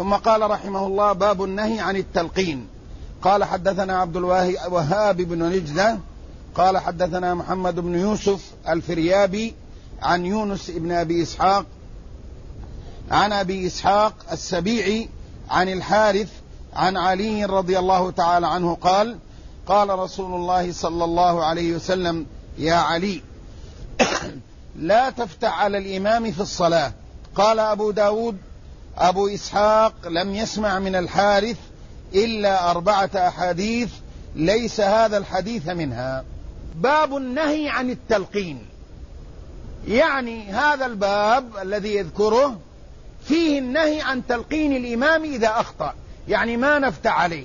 ثم قال رحمه الله: باب النهي عن التلقين. قال: حدثنا عبد الوهاب بن نجدة قال: حدثنا محمد بن يوسف الفريابي عن يونس بن أبي إسحاق عن أبي إسحاق السبيعي عن الحارث عن علي رضي الله تعالى عنه قال: قال رسول الله صلى الله عليه وسلم: يا علي لا تفتح على الإمام في الصلاة. قال أبو داود: أبو إسحاق لم يسمع من الحارث إلا 4 أحاديث ليس هذا الحديث منها. باب النهي عن التلقين، يعني هذا الباب الذي يذكره فيه النهي عن تلقين الإمام إذا أخطأ، يعني ما نفتح عليه.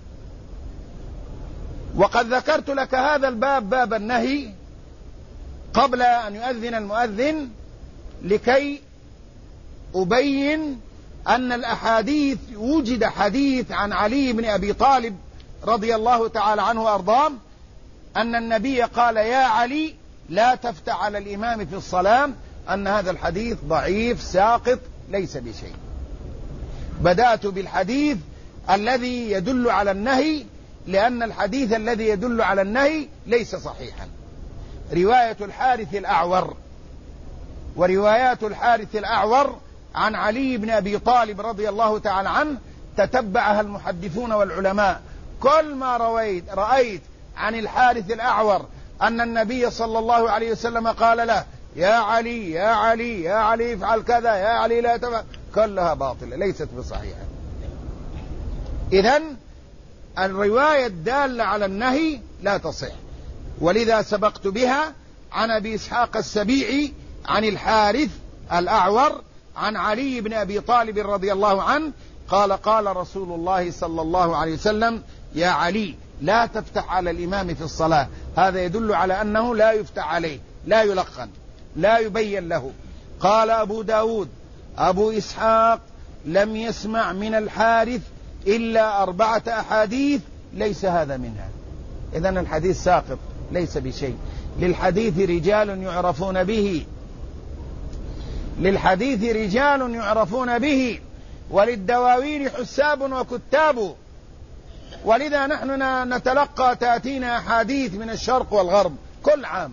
وقد ذكرت لك هذا الباب، باب النهي، قبل أن يؤذن المؤذن لكي أبين أن الأحاديث، وجد حديث عن علي بن أبي طالب رضي الله تعالى عنه وأرضاه أن النبي قال: يا علي لا تفتح على الإمام في الصلاة، أن هذا الحديث ضعيف ساقط ليس بشيء. بدأت بالحديث الذي يدل على النهي، لأن الحديث الذي يدل على النهي ليس صحيحا. رواية الحارث الأعور وروايات الحارث الأعور عن علي بن أبي طالب رضي الله تعالى عنه تتبعها المحدثون والعلماء. كل ما رأيت عن الحارث الأعور أن النبي صلى الله عليه وسلم قال له: يا علي يا علي يا علي افعل كذا، يا علي لا تفعل، كلها باطلة ليست بصحيحة. إذن الرواية الدالة على النهي لا تصح، ولذا سبقت بها عن أبي إسحاق السبيعي عن الحارث الأعور عن علي بن أبي طالب رضي الله عنه قال: قال رسول الله صلى الله عليه وسلم: يا علي لا تفتح على الإمام في الصلاة. هذا يدل على أنه لا يفتح عليه، لا يلقن، لا يبين له. قال أبو داود: أبو إسحاق لم يسمع من الحارث إلا 4 أحاديث ليس هذا منها. إذن الحديث ساقط ليس بشيء. للحديث رجال يعرفون به، للحديث رجال يعرفون به، وللدواوين حساب وكتاب. ولذا نحن نتلقى، تأتينا أحاديث من الشرق والغرب كل عام،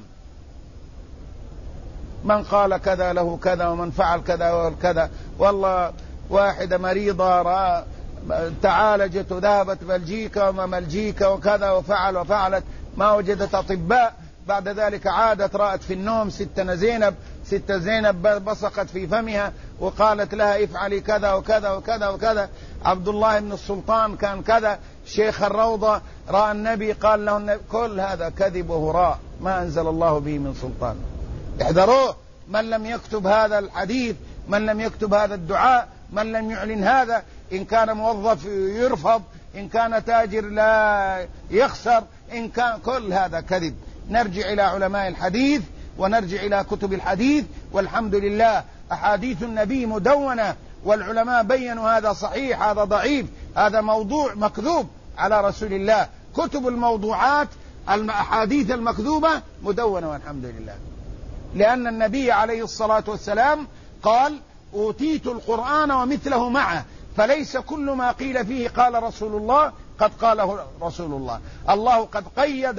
من قال كذا له كذا، ومن فعل كذا وكذا، والله واحدة مريضة تعالجت وذهبت بلجيكا وملجيكا وكذا وفعلت، ما وجدت أطباء، بعد ذلك عادت رأت في النوم ست زينب بصقت في فمها وقالت لها: افعلي كذا وكذا وكذا وكذا. عبد الله بن السلطان كان كذا، شيخ الروضة رأى النبي قال له النبي. كل هذا كذب وهراء ما أنزل الله به من سلطان. احذروه، من لم يكتب هذا الحديث، من لم يكتب هذا الدعاء، من لم يعلن هذا، إن كان موظف يرفض، إن كان تاجر لا يخسر، إن كان كل هذا كذب. نرجع إلى علماء الحديث ونرجع إلى كتب الحديث، والحمد لله أحاديث النبي مدونة، والعلماء بيّنوا هذا صحيح، هذا ضعيف، هذا موضوع مكذوب على رسول الله. كتب الموضوعات، الأحاديث المكذوبة مدونة والحمد لله، لأن النبي عليه الصلاة والسلام قال: أوتيت القرآن ومثله معه، فليس كل ما قيل فيه قال رسول الله قد قاله رسول الله. الله قد قيد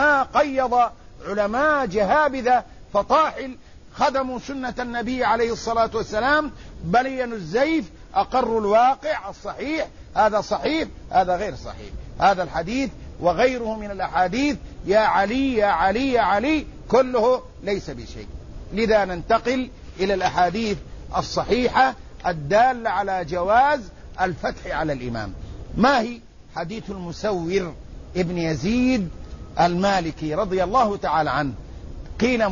علماء جهابذة فطاحل خدموا سنة النبي عليه الصلاة والسلام، بينوا الزيف، أقروا الواقع الصحيح، هذا صحيح، هذا غير صحيح، هذا الحديث وغيره من الأحاديث يا علي يا علي يا علي كله ليس بشيء. لذا ننتقل إلى الأحاديث الصحيحة الدالة على جواز الفتح على الإمام. ما هي؟ حديث المسور ابن يزيد المالكي رضي الله تعالى عنه. قيل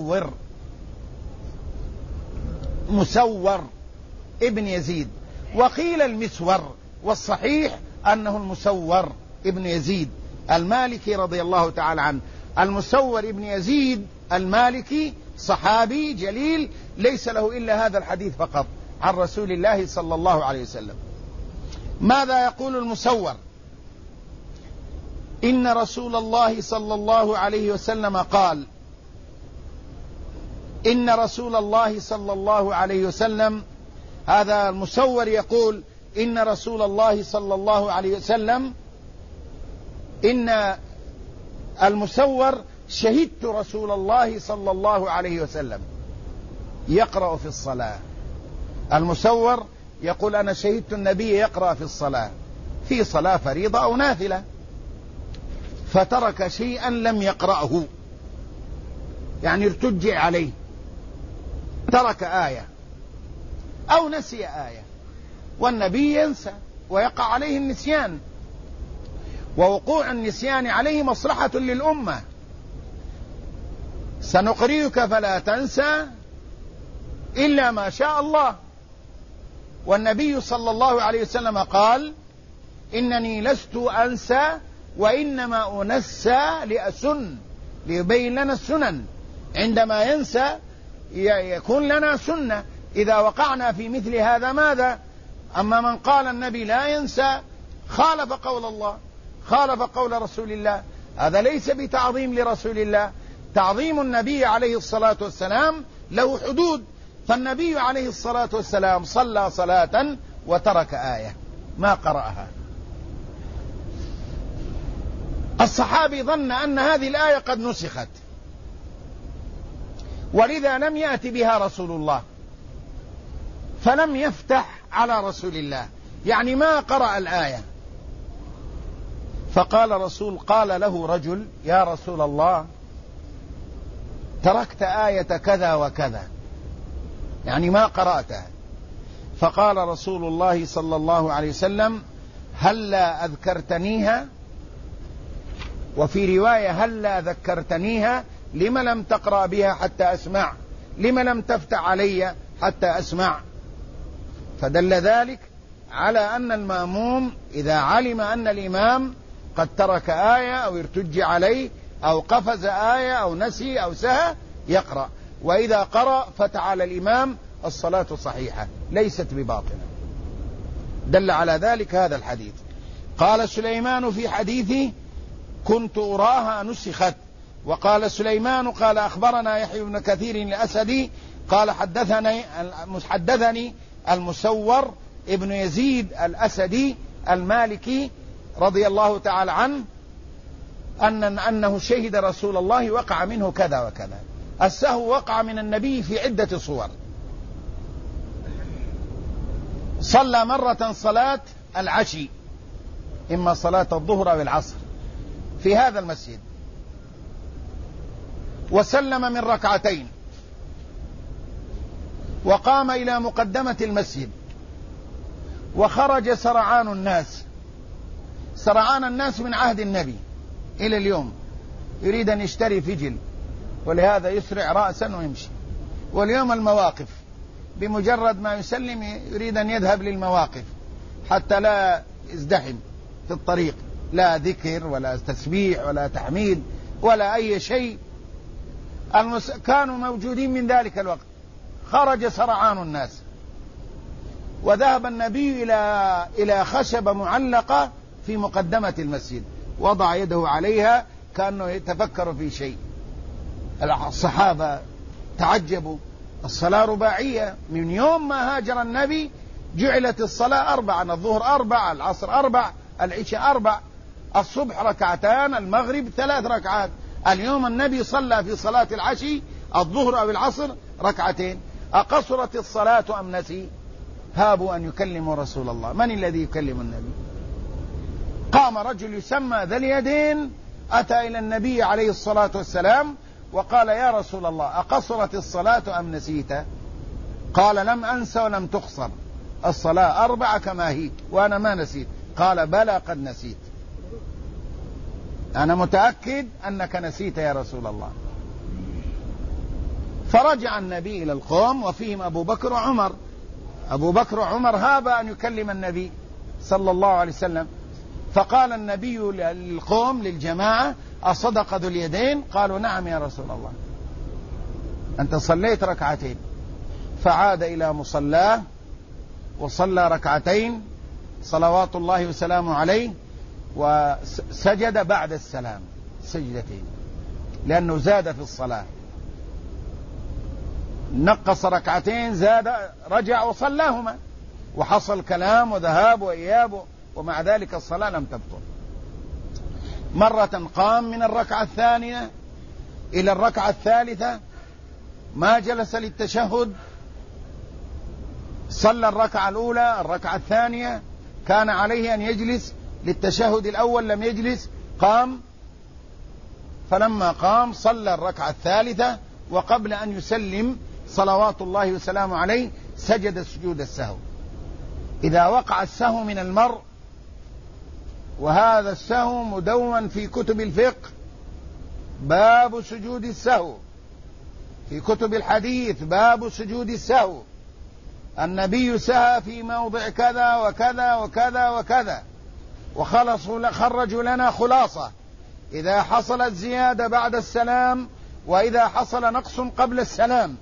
مسور ابن يزيد، وقيل المسور، والصحيح أنه المسور ابن يزيد المالكي رضي الله تعالى عنه. المسور ابن يزيد المالكي صحابي جليل، ليس له إلا هذا الحديث فقط عن رسول الله صلى الله عليه وسلم. ماذا يقول المسور؟ إن رسول الله صلى الله عليه وسلم قال، إن رسول الله صلى الله عليه وسلم، هذا المسور يقول إن رسول الله صلى الله عليه وسلم إن المسور شهدت رسول الله صلى الله عليه وسلم يقرأ في الصلاة. المسور يقول أنا شهدت النبي يقرأ في الصلاة، في صلاة فريضة أو نافلة، فترك شيئا لم يقرأه، يعني ارتجع عليه، ترك آية أو نسي آية، والنبي ينسى ويقع عليه النسيان، ووقوع النسيان عليه مصلحة للأمة. سنقرئك فلا تنسى إلا ما شاء الله. والنبي صلى الله عليه وسلم قال إنني لست أنسى وإنما أنسى لأسن، ليبين لنا السنن. عندما ينسى يكون لنا سنة إذا وقعنا في مثل هذا ماذا؟ أما من قال النبي لا ينسى خالف قول الله، خالف قول رسول الله، هذا ليس بتعظيم لرسول الله. تعظيم النبي عليه الصلاة والسلام له حدود. فالنبي عليه الصلاة والسلام صلى صلاة وترك آية ما قرأها. الصحابي ظن أن هذه الآية قد نسخت، ولذا لم يأتي بها رسول الله، فلم يفتح على رسول الله، يعني ما قرأ الآية. قال له رجل يا رسول الله تركت آية كذا وكذا، يعني ما قرأتها. فقال رسول الله صلى الله عليه وسلم هلا أذكرتنيها، وفي رواية هلا ذكرتنيها، لم لم تقرأ بها حتى أسمع، لم لم تفتح علي حتى أسمع. فدل ذلك على أن المأموم إذا علم أن الإمام قد ترك آية أو ارتج عليه أو قفز آية أو نسي أو سهى يقرأ، وإذا قرأ فتح على الإمام الصلاة صحيحة ليست بباطلة. دل على ذلك هذا الحديث. قال سليمان في حديثه كنت أراها نسخت. وقال سليمان قال أخبرنا يحيى بن كثير الأسدي قال حدثني المسور ابن يزيد الأسدي المالكي رضي الله تعالى عنه أنه شهد رسول الله وقع منه كذا وكذا. السهو وقع من النبي في عدة صور. صلى مرة صلاة العشي، إما صلاة الظهر أو العصر، في هذا المسجد، وسلم من ركعتين، وقام إلى مقدمة المسجد، وخرج سرعان الناس. سرعان الناس من عهد النبي إلى اليوم، يريد أن يشتري فجل ولهذا يسرع رأسا ويمشي. واليوم المواقف بمجرد ما يسلم يريد أن يذهب للمواقف حتى لا يزدحم في الطريق، لا ذكر ولا تسبيح ولا تحميد ولا أي شيء. كانوا موجودين من ذلك الوقت. خرج سرعان الناس، وذهب النبي إلى خشبة معلقة في مقدمة المسجد، وضع يده عليها كأنه يتفكر في شيء. الصحابة تعجبوا. الصلاة رباعية، من يوم ما هاجر النبي جعلت الصلاة 4، الظهر 4، العصر 4، العشاء 4، الصبح 2، المغرب 3 ركعات. اليوم النبي صلى في صلاة العشي الظهر أو العصر 2. أقصرت الصلاة أم نسي؟ هابوا أن يكلموا رسول الله. من الذي يكلم النبي؟ قام رجل يسمى ذا اليدين أتى إلى النبي عليه الصلاة والسلام وقال يا رسول الله أقصرت الصلاة أم نسيت؟ قال لم أنس ولم تقصر، الصلاة 4 كما هي وأنا ما نسيت. قال بلى قد نسيت، أنا متأكد أنك نسيت يا رسول الله. فرجع النبي إلى القوم وفيهم أبو بكر وعمر. أبو بكر وعمر هابا أن يكلم النبي صلى الله عليه وسلم. فقال النبي للقوم للجماعة أصدق ذو اليدين؟ قالوا نعم يا رسول الله، أنت صليت 2. فعاد إلى مصلاه وصلى 2 صلوات الله وسلامه عليه، وسجد بعد السلام سجدتين لأنه زاد في الصلاة، نقص 2 زاد، رجع وصلاهما. وحصل كلام وذهاب وإياب، ومع ذلك الصلاة لم تبطل. مرة قام من الركعة الثانية إلى الركعة الثالثة ما جلس للتشهد، صلى الركعة الأولى، الركعة الثانية كان عليه أن يجلس للتشهد الأول لم يجلس، قام، فلما قام صلى الركعة الثالثة، وقبل أن يسلم صلوات الله وسلامه عليه سجد سجود السهو. إذا وقع السهو من المرء، وهذا السهو مدون في كتب الفقه، باب سجود السهو، في كتب الحديث باب سجود السهو، النبي سهى في موضع كذا وكذا وكذا وكذا، وخرجوا لنا خلاصة: إذا حصلت زيادة بعد السلام، وإذا حصل نقص قبل السلام،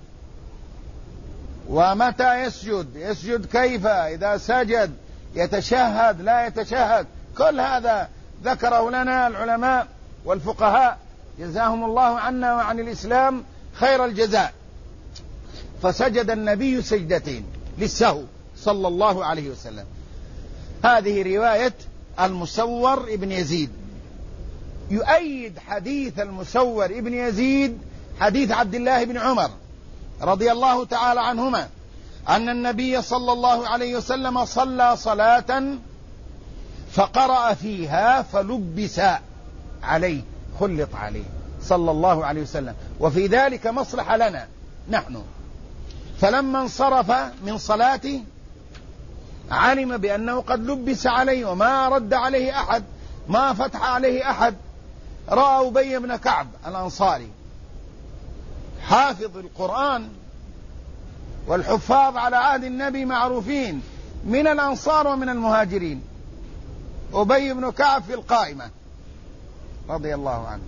ومتى يسجد كيف، إذا سجد يتشهد لا يتشهد، كل هذا ذكره لنا العلماء والفقهاء جزاهم الله عنا وعن الإسلام خير الجزاء. فسجد النبي سجدتين للسهو صلى الله عليه وسلم. هذه رواية المسور ابن يزيد. يؤيد حديث المسور ابن يزيد حديث عبد الله بن عمر رضي الله تعالى عنهما أن النبي صلى الله عليه وسلم صلى صلاة فقرأ فيها فلبس عليه، خلط عليه صلى الله عليه وسلم، وفي ذلك مصلحة لنا نحن. فلما انصرف من صلاته علم بأنه قد لبس عليه وما رد عليه أحد، ما فتح عليه أحد. رأى أبي بن كعب الأنصاري حافظ القرآن، والحفاظ على عهد النبي معروفين من الأنصار ومن المهاجرين، أبي بن كعب في القائمة رضي الله عنه.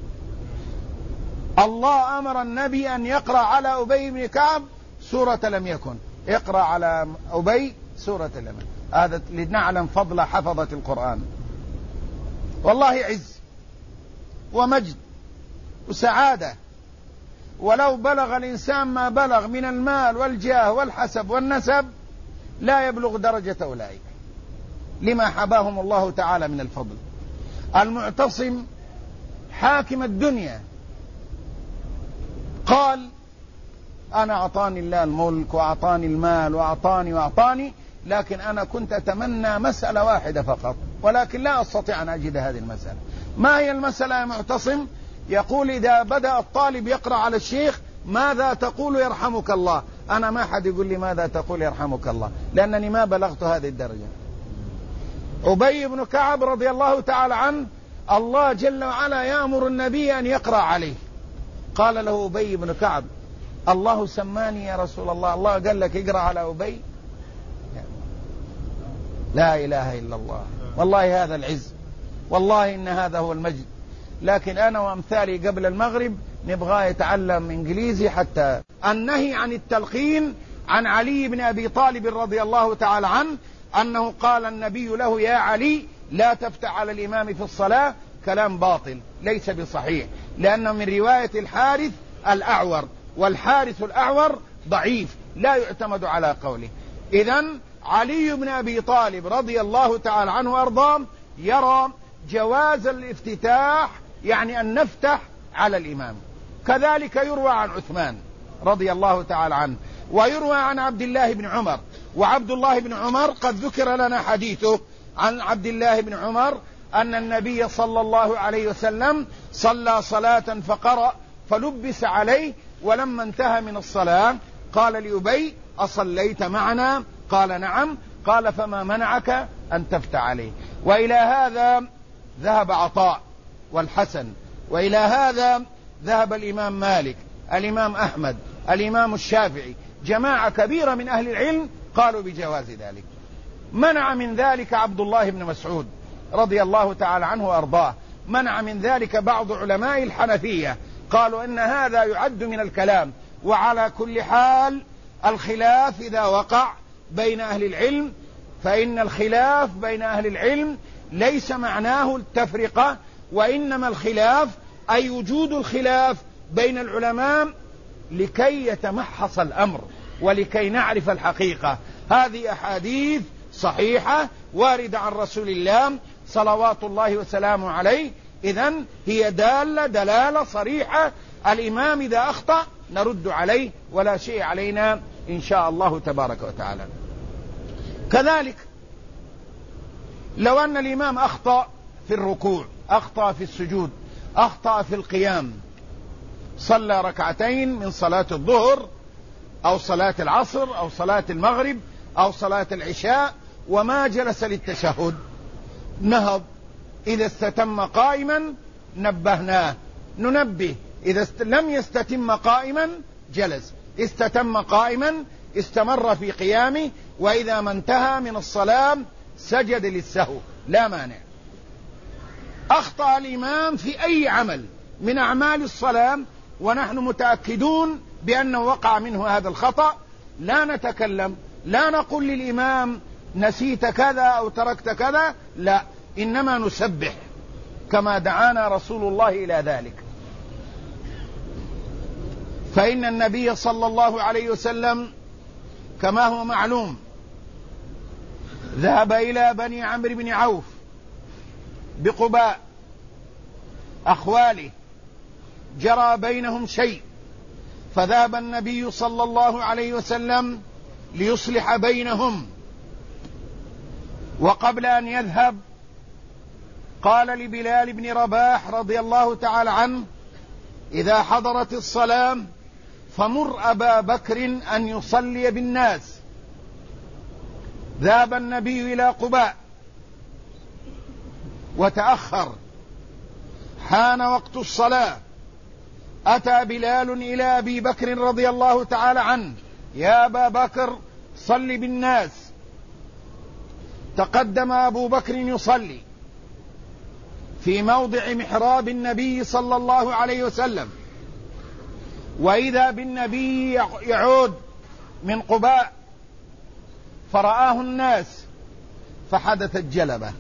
الله أمر النبي أن يقرأ على أبي بن كعب سورة لم يكن، اقرأ على أبي سورة لم يكن. هذا لنعلم فضل حفظة القرآن. والله عز ومجد وسعادة، ولو بلغ الإنسان ما بلغ من المال والجاه والحسب والنسب لا يبلغ درجة أولئك لما حباهم الله تعالى من الفضل. المعتصم حاكم الدنيا قال: أنا أعطاني الله الملك وأعطاني المال وأعطاني، لكن أنا كنت أتمنى مسألة واحدة فقط، ولكن لا أستطيع أن أجد هذه المسألة. ما هي المسألة يا معتصم؟ يقول: إذا بدأ الطالب يقرأ على الشيخ: ماذا تقول يرحمك الله؟ أنا ما حد يقول لي ماذا تقول يرحمك الله، لأنني ما بلغت هذه الدرجة. أبي بن كعب رضي الله تعالى عنه الله جل وعلا يأمر النبي أن يقرأ عليه. قال له أبي بن كعب: الله سماني يا رسول الله، الله قال لك اقرأ على أبي؟ لا إله إلا الله. والله هذا العز، والله إن هذا هو المجد. لكن أنا وأمثالي قبل المغرب نبغى يتعلم إنجليزي. حتى النهي عن التلقين عن علي بن أبي طالب رضي الله تعالى عنه أنه قال النبي له: يا علي لا تفتح على الإمام في الصلاة. كلام باطل ليس بصحيح، لأنه من رواية الحارث الأعور، والحارث الأعور ضعيف لا يعتمد على قوله. إذن علي بن أبي طالب رضي الله تعالى عنه وأرضاه يرى جواز الافتتاح، يعني أن نفتح على الإمام. كذلك يروى عن عثمان رضي الله تعالى عنه، ويروى عن عبد الله بن عمر. وعبد الله بن عمر قد ذكر لنا حديثه عن عبد الله بن عمر أن النبي صلى الله عليه وسلم صلى صلاة فقرأ فلبس عليه، ولما انتهى من الصلاة قال لأبي: أصليت معنا؟ قال: نعم. قال: فما منعك أن تفتح عليه؟ وإلى هذا ذهب عطاء والحسن، وإلى هذا ذهب الإمام مالك، الإمام أحمد، الإمام الشافعي، جماعة كبيرة من أهل العلم قالوا بجواز ذلك. منع من ذلك عبد الله بن مسعود رضي الله تعالى عنه وأرضاه، منع من ذلك بعض علماء الحنفية، قالوا إن هذا يعد من الكلام. وعلى كل حال الخلاف إذا وقع بين أهل العلم، فإن الخلاف بين أهل العلم ليس معناه التفرقة، وإنما الخلاف أي وجود الخلاف بين العلماء لكي يتمحص الأمر ولكي نعرف الحقيقة. هذه أحاديث صحيحة واردة عن رسول الله صلوات الله وسلامه عليه. إذن هي دلالة صريحة. الإمام إذا أخطأ نرد عليه ولا شيء علينا إن شاء الله تبارك وتعالى. كذلك لو أن الإمام أخطأ في الركوع، أخطأ في السجود، أخطأ في القيام، صلى ركعتين من صلاة الظهر أو صلاة العصر أو صلاة المغرب أو صلاة العشاء وما جلس للتشهد، نهض، إذا استتم قائما نبهناه، ننبه، إذا لم يستتم قائما جلس، استتم قائما استمر في قيامه، وإذا ما انتهى من الصلاة سجد للسهو لا مانع. أخطأ الإمام في أي عمل من أعمال الصلاة ونحن متأكدون بأنه وقع منه هذا الخطأ، لا نتكلم، لا نقول للإمام نسيت كذا أو تركت كذا، لا، إنما نسبح كما دعانا رسول الله إلى ذلك. فإن النبي صلى الله عليه وسلم كما هو معلوم ذهب إلى بني عمرو بن عوف بقباء، أخواله، جرى بينهم شيء، فذهب النبي صلى الله عليه وسلم ليصلح بينهم، وقبل أن يذهب قال لبلال بن رباح رضي الله تعالى عنه: إذا حضرت الصلاة فمر أبا بكر أن يصلي بالناس. ذهب النبي إلى قباء وتأخر، حان وقت الصلاة، أتى بلال إلى أبي بكر رضي الله تعالى عنه: يا أبا بكر صل بالناس. تقدم أبو بكر يصلي في موضع محراب النبي صلى الله عليه وسلم، وإذا بالنبي يعود من قباء فرآه الناس فحدثت جلبة،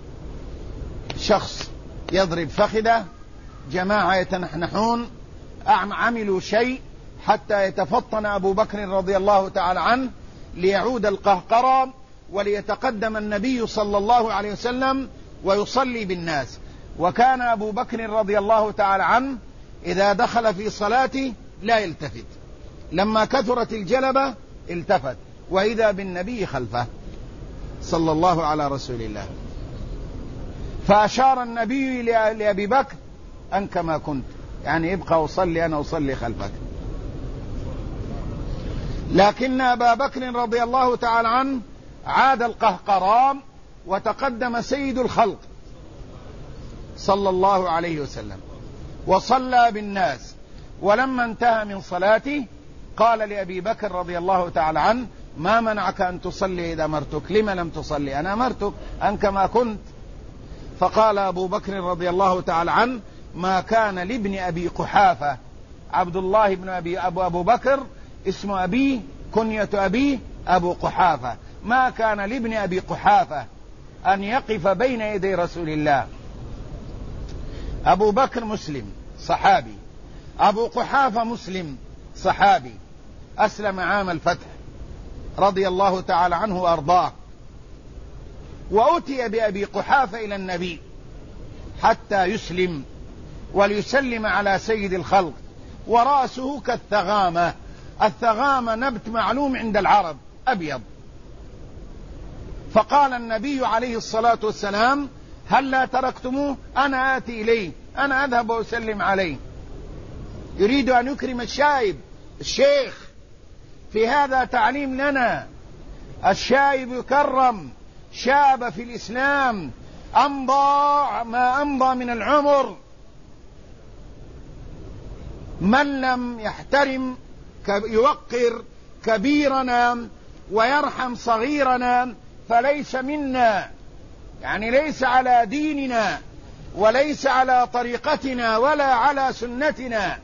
شخص يضرب فخذه، جماعة يتنحنحون، عملوا شيء حتى يتفطن أبو بكر رضي الله تعالى عنه ليعود القهقرة وليتقدم النبي صلى الله عليه وسلم ويصلي بالناس. وكان أبو بكر رضي الله تعالى عنه إذا دخل في صلاته لا يلتفت، لما كثرت الجلبة التفت، وإذا بالنبي خلفه صلى الله على رسول الله، فأشار النبي لأبي بكر: أن كما كنت، يعني ابقى وصلي، أنا أصلي خلفك. لكن أبا بكر رضي الله تعالى عنه عاد القهقرام وتقدم سيد الخلق صلى الله عليه وسلم وصلى بالناس، ولما انتهى من صلاته قال لأبي بكر رضي الله تعالى عنه: ما منعك أن تصلي إذا أمرتك؟ لما لم تصلي؟ أنا أمرتك أن كما كنت. فقال أبو بكر رضي الله تعالى عنه: ما كان لابن أبي قحافة، عبد الله بن أبو بكر اسم أبيه، كنية أبيه أبو قحافة، ما كان لابن أبي قحافة أن يقف بين يدي رسول الله. أبو بكر مسلم صحابي، أبو قحافة مسلم صحابي، أسلم عام الفتح رضي الله تعالى عنه وأرضاه، وأتي بأبي قحافة إلى النبي حتى يسلم وليسلم على سيد الخلق، ورأسه كالثغامة. الثغامة نبت معلوم عند العرب أبيض. فقال النبي عليه الصلاة والسلام: هل لا تركتموه؟ أنا آتي إليه، أنا أذهب وأسلم عليه. يريد أن يكرم الشايب. الشيخ في هذا تعليم لنا، الشايب يكرم، شاب في الإسلام، أمضى ما أمضى من العمر. من لم يحترم يوقر كبيرنا ويرحم صغيرنا فليس منا، يعني ليس على ديننا وليس على طريقتنا ولا على سنتنا.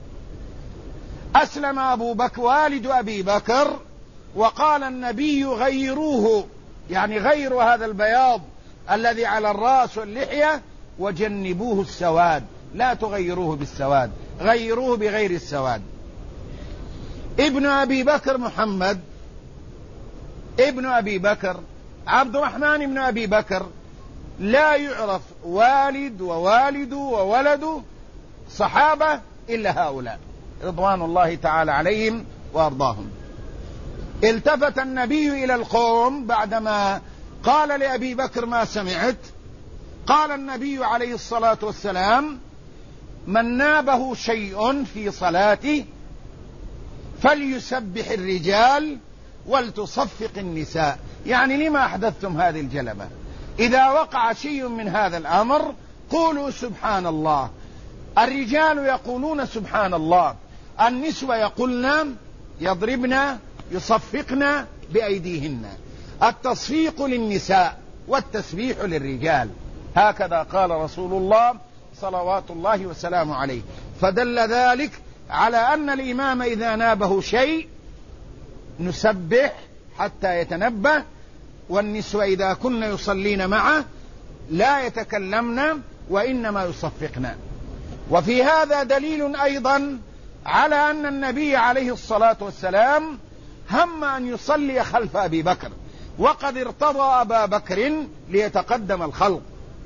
أسلم أبو بكر والد أبي بكر، وقال النبي: غيروه، يعني غيروا هذا البياض الذي على الرأس واللحية وجنبوه السواد، لا تغيروه بالسواد، غيروه بغير السواد. ابن أبي بكر محمد ابن أبي بكر عبد الرحمن بن أبي بكر لا يعرف والد ووالد وولد صحابة إلا هؤلاء رضوان الله تعالى عليهم وأرضاهم. التفت النبي إلى القوم بعدما قال لأبي بكر ما سمعت، قال النبي عليه الصلاة والسلام: من نابه شيء في صلاته فليسبح الرجال ولتصفق النساء. يعني لما أحدثتم هذه الجلبة؟ إذا وقع شيء من هذا الأمر قولوا سبحان الله. الرجال يقولون سبحان الله، النسوة يقولن يضربن يصفقن بأيديهن. التصفيق للنساء والتسبيح للرجال، هكذا قال رسول الله صلوات الله وسلامه عليه. فدل ذلك على أن الإمام إذا نابه شيء نسبح حتى يتنبه، والنسوة إذا كن يصلين معه لا يتكلمن وإنما يصفقن. وفي هذا دليل أيضا على أن النبي عليه الصلاة والسلام هم أن يصلي خلف أبي بكر، وقد ارتضى أبا بكر ليتقدم الخلق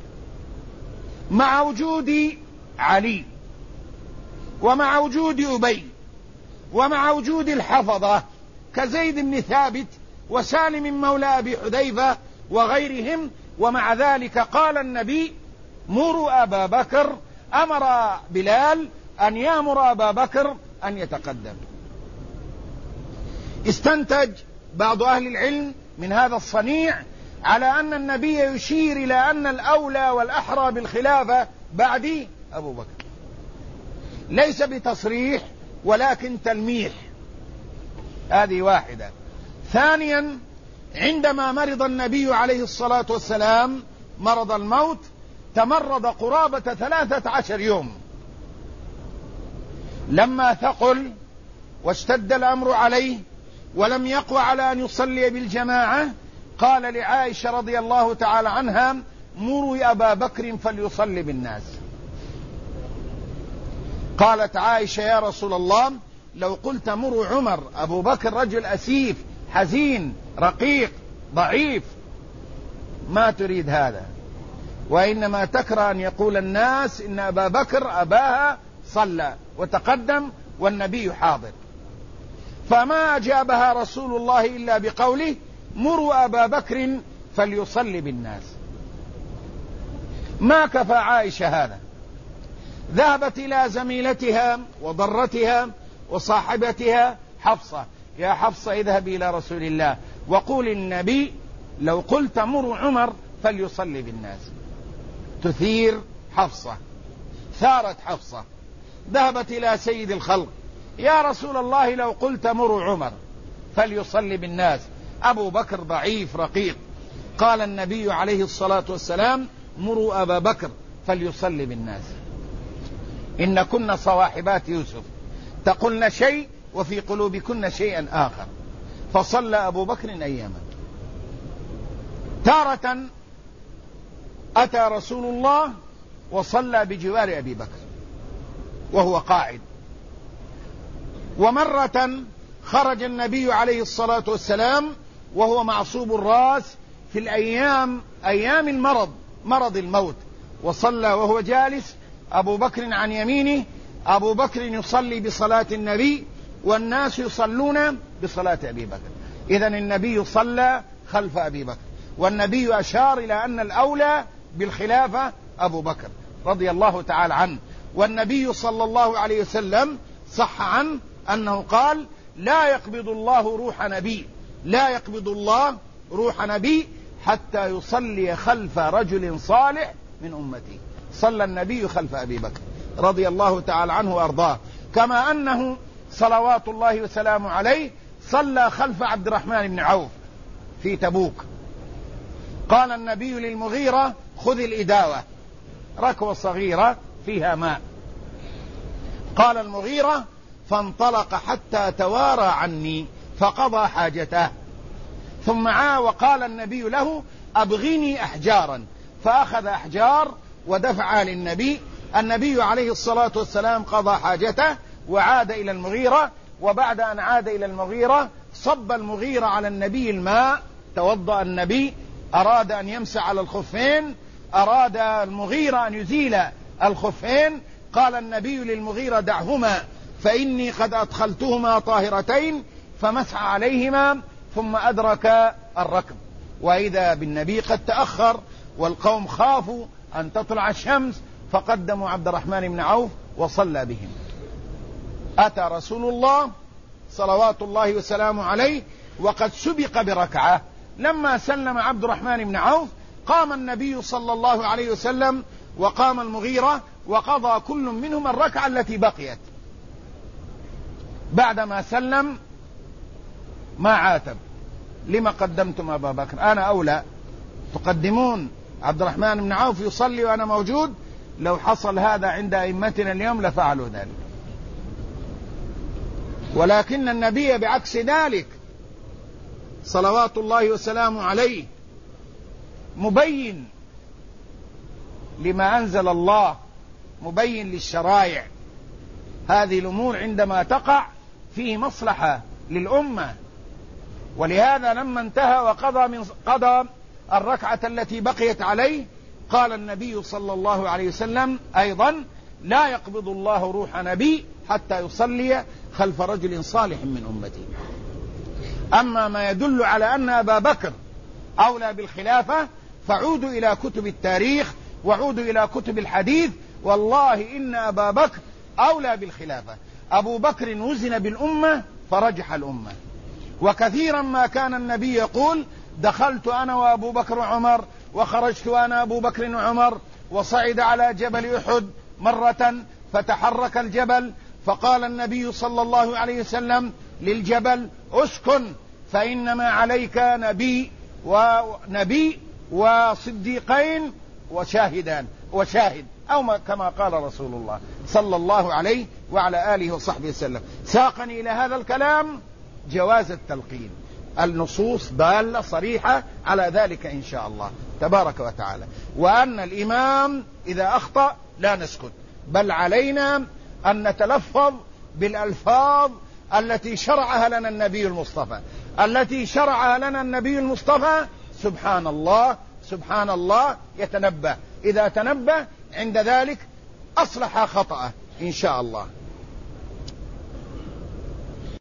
مع وجود علي ومع وجود أبي ومع وجود الحفظة كزيد بن ثابت وسالم مولى أبي حذيفة وغيرهم. ومع ذلك قال النبي: مروا أبا بكر، أمر بلال أن يأمر أبا بكر أن يتقدم. استنتج بعض أهل العلم من هذا الصنيع على أن النبي يشير إلى أن الأولى والأحرى بالخلافة بعد أبو بكر، ليس بتصريح ولكن تلميح. هذه واحدة. ثانيا، عندما مرض النبي عليه الصلاة والسلام مرض الموت تمرض قرابة 13 يوم. لما ثقل واشتد الأمر عليه ولم يقوى على أن يصلي بالجماعة قال لعائشة رضي الله تعالى عنها: مروا أبا بكر فليصلي بالناس. قالت عائشة: يا رسول الله، لو قلت مروا عمر، أبو بكر رجل أسيف حزين رقيق ضعيف، ما تريد هذا، وإنما تكره أن يقول الناس إن أبا بكر أباها صلى وتقدم والنبي حاضر. فما أجابها رسول الله إلا بقوله: مروا أبا بكر فليصلي بالناس. ما كفى عائشة هذا، ذهبت إلى زميلتها وضرتها وصاحبتها حفصة: يا حفصة، اذهبي إلى رسول الله وقول النبي لو قلت مروا عمر فليصلي بالناس. تثير حفصة، ثارت حفصة، ذهبت إلى سيد الخلق: يا رسول الله، لو قلت مروا عمر فليصلي بالناس، أبو بكر ضعيف رقيق. قال النبي عليه الصلاة والسلام: مروا أبا بكر فليصلي بالناس. إن كن صواحبات يوسف تقولن شيء وفي قلوبكن شيئا آخر. فصلى أبو بكر أياما. تارة أتى رسول الله وصلى بجوار أبي بكر وهو قاعد. ومرة خرج النبي عليه الصلاة والسلام وهو معصوب الرأس في أيام المرض، مرض الموت، وصلى وهو جالس، أبو بكر عن يمينه. أبو بكر يصلي بصلاة النبي والناس يصلون بصلاة أبي بكر. إذن النبي صلى خلف أبي بكر، والنبي أشار إلى أن الأولى بالخلافة أبو بكر رضي الله تعالى عنه. والنبي صلى الله عليه وسلم صح عنه أنه قال: لا يقبض الله روح نبي، لا يقبض الله روح نبي حتى يصلي خلف رجل صالح من أمتي. صلى النبي خلف أبي بكر رضي الله تعالى عنه وأرضاه، كما أنه صلوات الله وسلامه عليه صلى خلف عبد الرحمن بن عوف في تبوك. قال النبي للمغيرة: خذ الإداوة، ركوة صغيرة فيها ماء. قال المغيرة: فانطلق حتى توارى عني فقضى حاجته. ثم عاد وقال النبي له: أبغني أحجارا، فأخذ أحجار ودفعها للنبي. النبي عليه الصلاة والسلام قضى حاجته وعاد إلى المغيرة. وبعد أن عاد إلى المغيرة صب المغيرة على النبي الماء، توضأ النبي، أراد أن يمسح على الخفين، أراد المغيرة أن يزيل الخفين، قال النبي للمغيرة دعهما فإني قد أدخلتهما طاهرتين، فمسح عليهما ثم أدرك الركب. وإذا بالنبي قد تأخر والقوم خافوا أن تطلع الشمس، فقدموا عبد الرحمن بن عوف وصلى بهم. أتى رسول الله صلوات الله وسلامه عليه وقد سبق بركعة. لما سلم عبد الرحمن بن عوف قام النبي صلى الله عليه وسلم وقام المغيرة وقضى كل منهم الركعة التي بقيت. بعدما سلم ما عاتب: لما قدمتم أبا بكر؟ أنا أولى، تقدمون عبد الرحمن بن عوف يصلي وأنا موجود. لو حصل هذا عند أئمتنا اليوم لفعلوا ذلك، ولكن النبي بعكس ذلك صلوات الله وسلامه عليه مبين لما أنزل الله، مبين للشرائع. هذه الأمور عندما تقع فيه مصلحة للأمة، ولهذا لما انتهى وقضى الركعة التي بقيت عليه قال النبي صلى الله عليه وسلم أيضا: لا يقبض الله روح نبي حتى يصلي خلف رجل صالح من أمتي. أما ما يدل على أن أبا بكر أولى بالخلافة فعودوا إلى كتب التاريخ وعودوا إلى كتب الحديث، والله إن أبا بكر أولى بالخلافة. أبو بكر وزن بالأمة فرجح الأمة، وكثيرا ما كان النبي يقول: دخلت أنا وأبو بكر وعمر، وخرجت أنا أبو بكر وعمر، وصعد على جبل أحد مرة فتحرك الجبل، فقال النبي صلى الله عليه وسلم للجبل: اسكن فإنما عليك نبي وصديقين وشاهد، أو كما قال رسول الله صلى الله عليه وعلى آله وصحبه وسلم. ساقني إلى هذا الكلام جواز التلقين، النصوص دالة صريحة على ذلك إن شاء الله تبارك وتعالى. وأن الإمام إذا أخطأ لا نسكت، بل علينا أن نتلفظ بالألفاظ التي شرعها لنا النبي المصطفى، التي شرعها لنا النبي المصطفى. سبحان الله سبحان الله، يتنبه، إذا تنبه عند ذلك أصلح خطأه إن شاء الله.